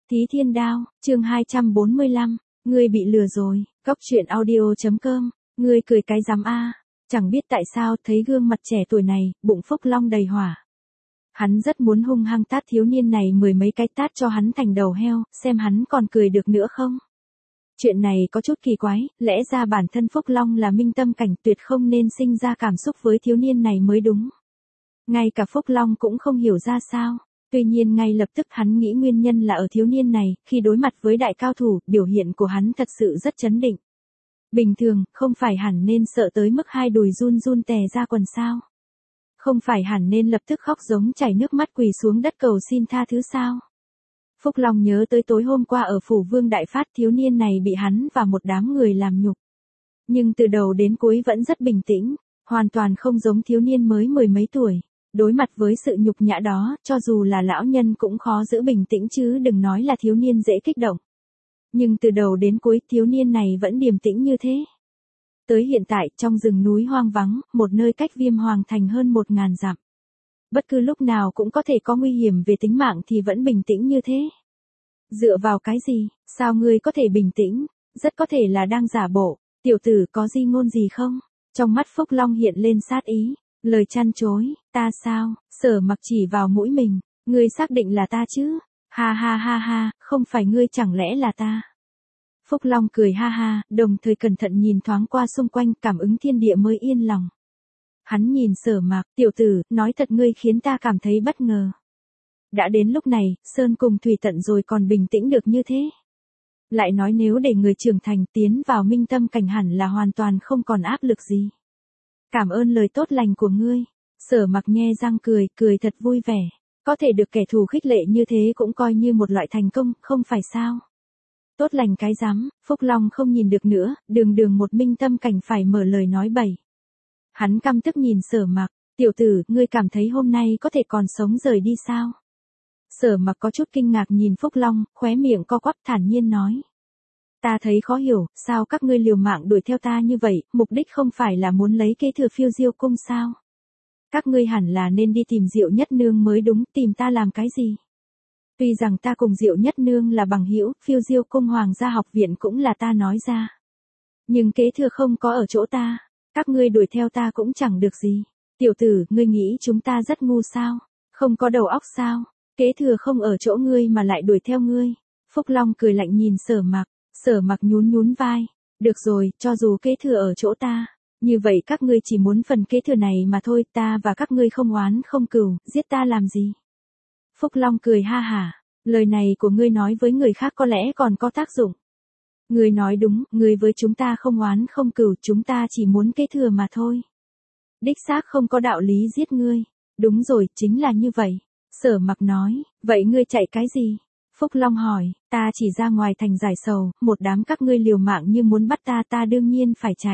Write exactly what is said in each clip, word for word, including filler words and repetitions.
Thí Thiên Đao, chương hai trăm bốn mươi lăm, ngươi bị lừa rồi, Cóc truyện audio chấm com, ngươi cười cái rắm a. Chẳng biết tại sao thấy gương mặt trẻ tuổi này, bụng Phúc Long đầy hỏa. Hắn rất muốn hung hăng tát thiếu niên này mười mấy cái tát cho hắn thành đầu heo, xem hắn còn cười được nữa không. Chuyện này có chút kỳ quái, lẽ ra bản thân Phúc Long là minh tâm cảnh, tuyệt không nên sinh ra cảm xúc với thiếu niên này mới đúng. Ngay cả Phúc Long cũng không hiểu ra sao. Tuy nhiên ngay lập tức hắn nghĩ nguyên nhân là ở thiếu niên này, khi đối mặt với đại cao thủ, biểu hiện của hắn thật sự rất trấn định. Bình thường, không phải hẳn nên sợ tới mức hai đùi run run tè ra quần sao? Không phải hẳn nên lập tức khóc giống chảy nước mắt quỳ xuống đất cầu xin tha thứ sao? Phúc Long nhớ tới tối hôm qua ở phủ Vương Đại Phát, thiếu niên này bị hắn và một đám người làm nhục. Nhưng từ đầu đến cuối vẫn rất bình tĩnh, hoàn toàn không giống thiếu niên mới mười mấy tuổi. Đối mặt với sự nhục nhã đó, cho dù là lão nhân cũng khó giữ bình tĩnh chứ đừng nói là thiếu niên dễ kích động. Nhưng từ đầu đến cuối thiếu niên này vẫn điềm tĩnh như thế. Tới hiện tại, trong rừng núi hoang vắng, một nơi cách Viêm Hoàng Thành hơn một ngàn dặm. Bất cứ lúc nào cũng có thể có nguy hiểm về tính mạng thì vẫn bình tĩnh như thế. Dựa vào cái gì, sao ngươi có thể bình tĩnh, rất có thể là đang giả bộ, tiểu tử có di ngôn gì không? Trong mắt Phúc Long hiện lên sát ý. Lời chăn chối, ta sao, Sở Mặc chỉ vào mũi mình, ngươi xác định là ta chứ, ha ha ha ha, không phải ngươi chẳng lẽ là ta. Phúc Long cười ha ha, đồng thời cẩn thận nhìn thoáng qua xung quanh, cảm ứng thiên địa mới yên lòng. Hắn nhìn Sở Mặc, tiểu tử, nói thật ngươi khiến ta cảm thấy bất ngờ. Đã đến lúc này, sơn cùng thủy tận rồi còn bình tĩnh được như thế. Lại nói nếu để người trưởng thành tiến vào minh tâm cảnh hẳn là hoàn toàn không còn áp lực gì. Cảm ơn lời tốt lành của ngươi. Sở Mặc nhe răng cười, cười thật vui vẻ. Có thể được kẻ thù khích lệ như thế cũng coi như một loại thành công, không phải sao? Tốt lành cái rắm, Phúc Long không nhìn được nữa, đường đường một minh tâm cảnh phải mở lời nói bậy. Hắn căm tức nhìn Sở Mặc, tiểu tử, ngươi cảm thấy hôm nay có thể còn sống rời đi sao? Sở Mặc có chút kinh ngạc nhìn Phúc Long, khóe miệng co quắp thản nhiên nói. Ta thấy khó hiểu, sao các ngươi liều mạng đuổi theo ta như vậy, mục đích không phải là muốn lấy kế thừa Phiêu Diêu cung sao? Các ngươi hẳn là nên đi tìm Diệu Nhất Nương mới đúng, tìm ta làm cái gì? Tuy rằng ta cùng Diệu Nhất Nương là bằng hữu, Phiêu Diêu cung Hoàng gia học viện cũng là ta nói ra. Nhưng kế thừa không có ở chỗ ta, các ngươi đuổi theo ta cũng chẳng được gì. Tiểu tử, ngươi nghĩ chúng ta rất ngu sao? Không có đầu óc sao? Kế thừa không ở chỗ ngươi mà lại đuổi theo ngươi. Phúc Long cười lạnh nhìn Sở Mặc. Sở Mặc nhún nhún vai, được rồi, cho dù kế thừa ở chỗ ta, như vậy các ngươi chỉ muốn phần kế thừa này mà thôi, ta và các ngươi không oán không cừu, giết ta làm gì? Phúc Long cười ha hả, lời này của ngươi nói với người khác có lẽ còn có tác dụng. Ngươi nói đúng, ngươi với chúng ta không oán không cừu, chúng ta chỉ muốn kế thừa mà thôi. Đích xác không có đạo lý giết ngươi, đúng rồi, chính là như vậy. Sở Mặc nói, vậy ngươi chạy cái gì? Phúc Long hỏi, ta chỉ ra ngoài thành giải sầu, một đám các ngươi liều mạng như muốn bắt ta, ta đương nhiên phải chạy.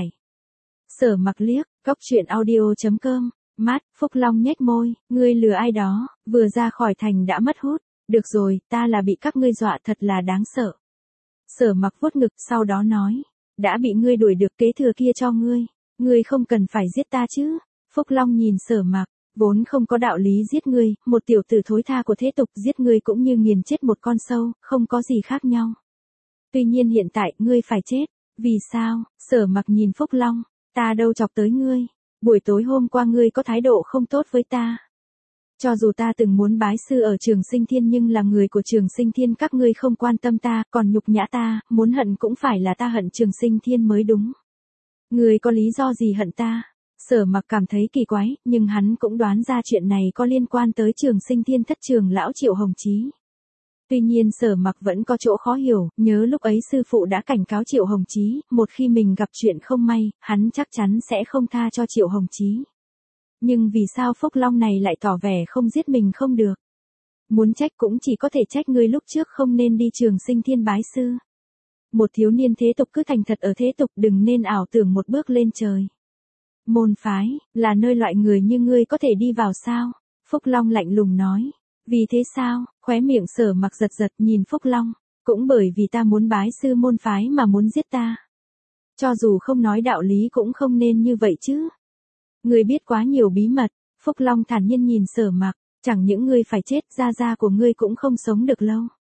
Sở Mặc liếc, Cóc truyện audio chấm com, mát, Phúc Long nhếch môi, ngươi lừa ai đó, vừa ra khỏi thành đã mất hút, được rồi, ta là bị các ngươi dọa thật là đáng sợ. Sở Mặc vuốt ngực, sau đó nói, đã bị ngươi đuổi được kế thừa kia cho ngươi, ngươi không cần phải giết ta chứ. Phúc Long nhìn Sở Mặc. Vốn không có đạo lý giết ngươi, một tiểu tử thối tha của thế tục giết ngươi cũng như nghiền chết một con sâu, không có gì khác nhau. Tuy nhiên hiện tại ngươi phải chết, vì sao? Sở Mặc nhìn Phúc Long, ta đâu chọc tới ngươi, buổi tối hôm qua ngươi có thái độ không tốt với ta. Cho dù ta từng muốn bái sư ở Trường Sinh Thiên nhưng là người của Trường Sinh Thiên các ngươi không quan tâm ta, còn nhục nhã ta, muốn hận cũng phải là ta hận Trường Sinh Thiên mới đúng. Ngươi có lý do gì hận ta? Sở Mặc cảm thấy kỳ quái, nhưng hắn cũng đoán ra chuyện này có liên quan tới Trường Sinh Thiên thất trường lão Triệu Hồng Chí. Tuy nhiên Sở Mặc vẫn có chỗ khó hiểu, nhớ lúc ấy sư phụ đã cảnh cáo Triệu Hồng Chí, một khi mình gặp chuyện không may, hắn chắc chắn sẽ không tha cho Triệu Hồng Chí. Nhưng vì sao Phúc Long này lại tỏ vẻ không giết mình không được? Muốn trách cũng chỉ có thể trách ngươi lúc trước không nên đi Trường Sinh Thiên bái sư. Một thiếu niên thế tục cứ thành thật ở thế tục, đừng nên ảo tưởng một bước lên trời. Môn phái, là nơi loại người như ngươi có thể đi vào sao? Phúc Long lạnh lùng nói. Vì thế sao? Khóe miệng Sở Mặc giật giật nhìn Phúc Long. Cũng bởi vì ta muốn bái sư môn phái mà muốn giết ta. Cho dù không nói đạo lý cũng không nên như vậy chứ. Ngươi biết quá nhiều bí mật. Phúc Long thản nhiên nhìn Sở Mặc. Chẳng những ngươi phải chết, gia gia của ngươi cũng không sống được lâu.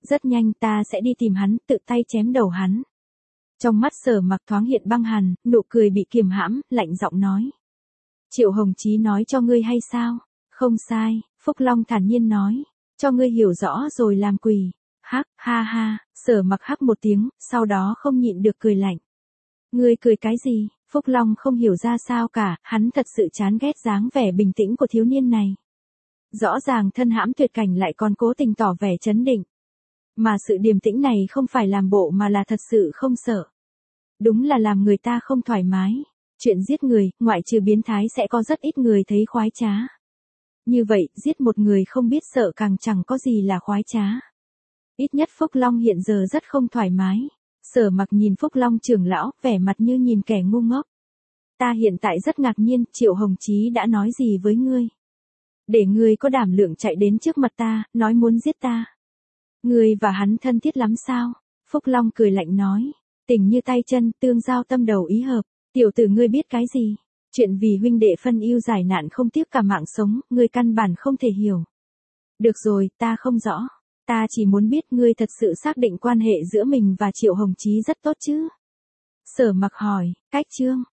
Rất nhanh ta sẽ đi tìm hắn, tự tay chém đầu hắn. Trong mắt Sở Mặc thoáng hiện băng hàn, nụ cười bị kiềm hãm, lạnh giọng nói. Triệu Hồng Chí nói cho ngươi hay sao? Không sai, Phúc Long thản nhiên nói. Cho ngươi hiểu rõ rồi làm quỷ. Hắc, ha ha, Sở Mặc hắc một tiếng, sau đó không nhịn được cười lạnh. Ngươi cười cái gì? Phúc Long không hiểu ra sao cả, hắn thật sự chán ghét dáng vẻ bình tĩnh của thiếu niên này. Rõ ràng thân hãm tuyệt cảnh lại còn cố tình tỏ vẻ trấn định. Mà sự điềm tĩnh này không phải làm bộ mà là thật sự không sợ. Đúng là làm người ta không thoải mái. Chuyện giết người, ngoại trừ biến thái sẽ có rất ít người thấy khoái trá. Như vậy, giết một người không biết sợ càng chẳng có gì là khoái trá. Ít nhất Phúc Long hiện giờ rất không thoải mái. Sở Mặc nhìn Phúc Long trưởng lão, vẻ mặt như nhìn kẻ ngu ngốc. Ta hiện tại rất ngạc nhiên, Triệu Hồng Chí đã nói gì với ngươi? Để ngươi có đảm lượng chạy đến trước mặt ta, nói muốn giết ta. Ngươi và hắn thân thiết lắm sao? Phúc Long cười lạnh nói. Tình như tay chân, tương giao tâm đầu ý hợp. Tiểu tử ngươi biết cái gì? Chuyện vì huynh đệ phân ưu giải nạn không tiếc cả mạng sống, ngươi căn bản không thể hiểu. Được rồi, ta không rõ. Ta chỉ muốn biết ngươi thật sự xác định quan hệ giữa mình và Triệu Hồng Chí rất tốt chứ? Sở Mặc hỏi, cách chương.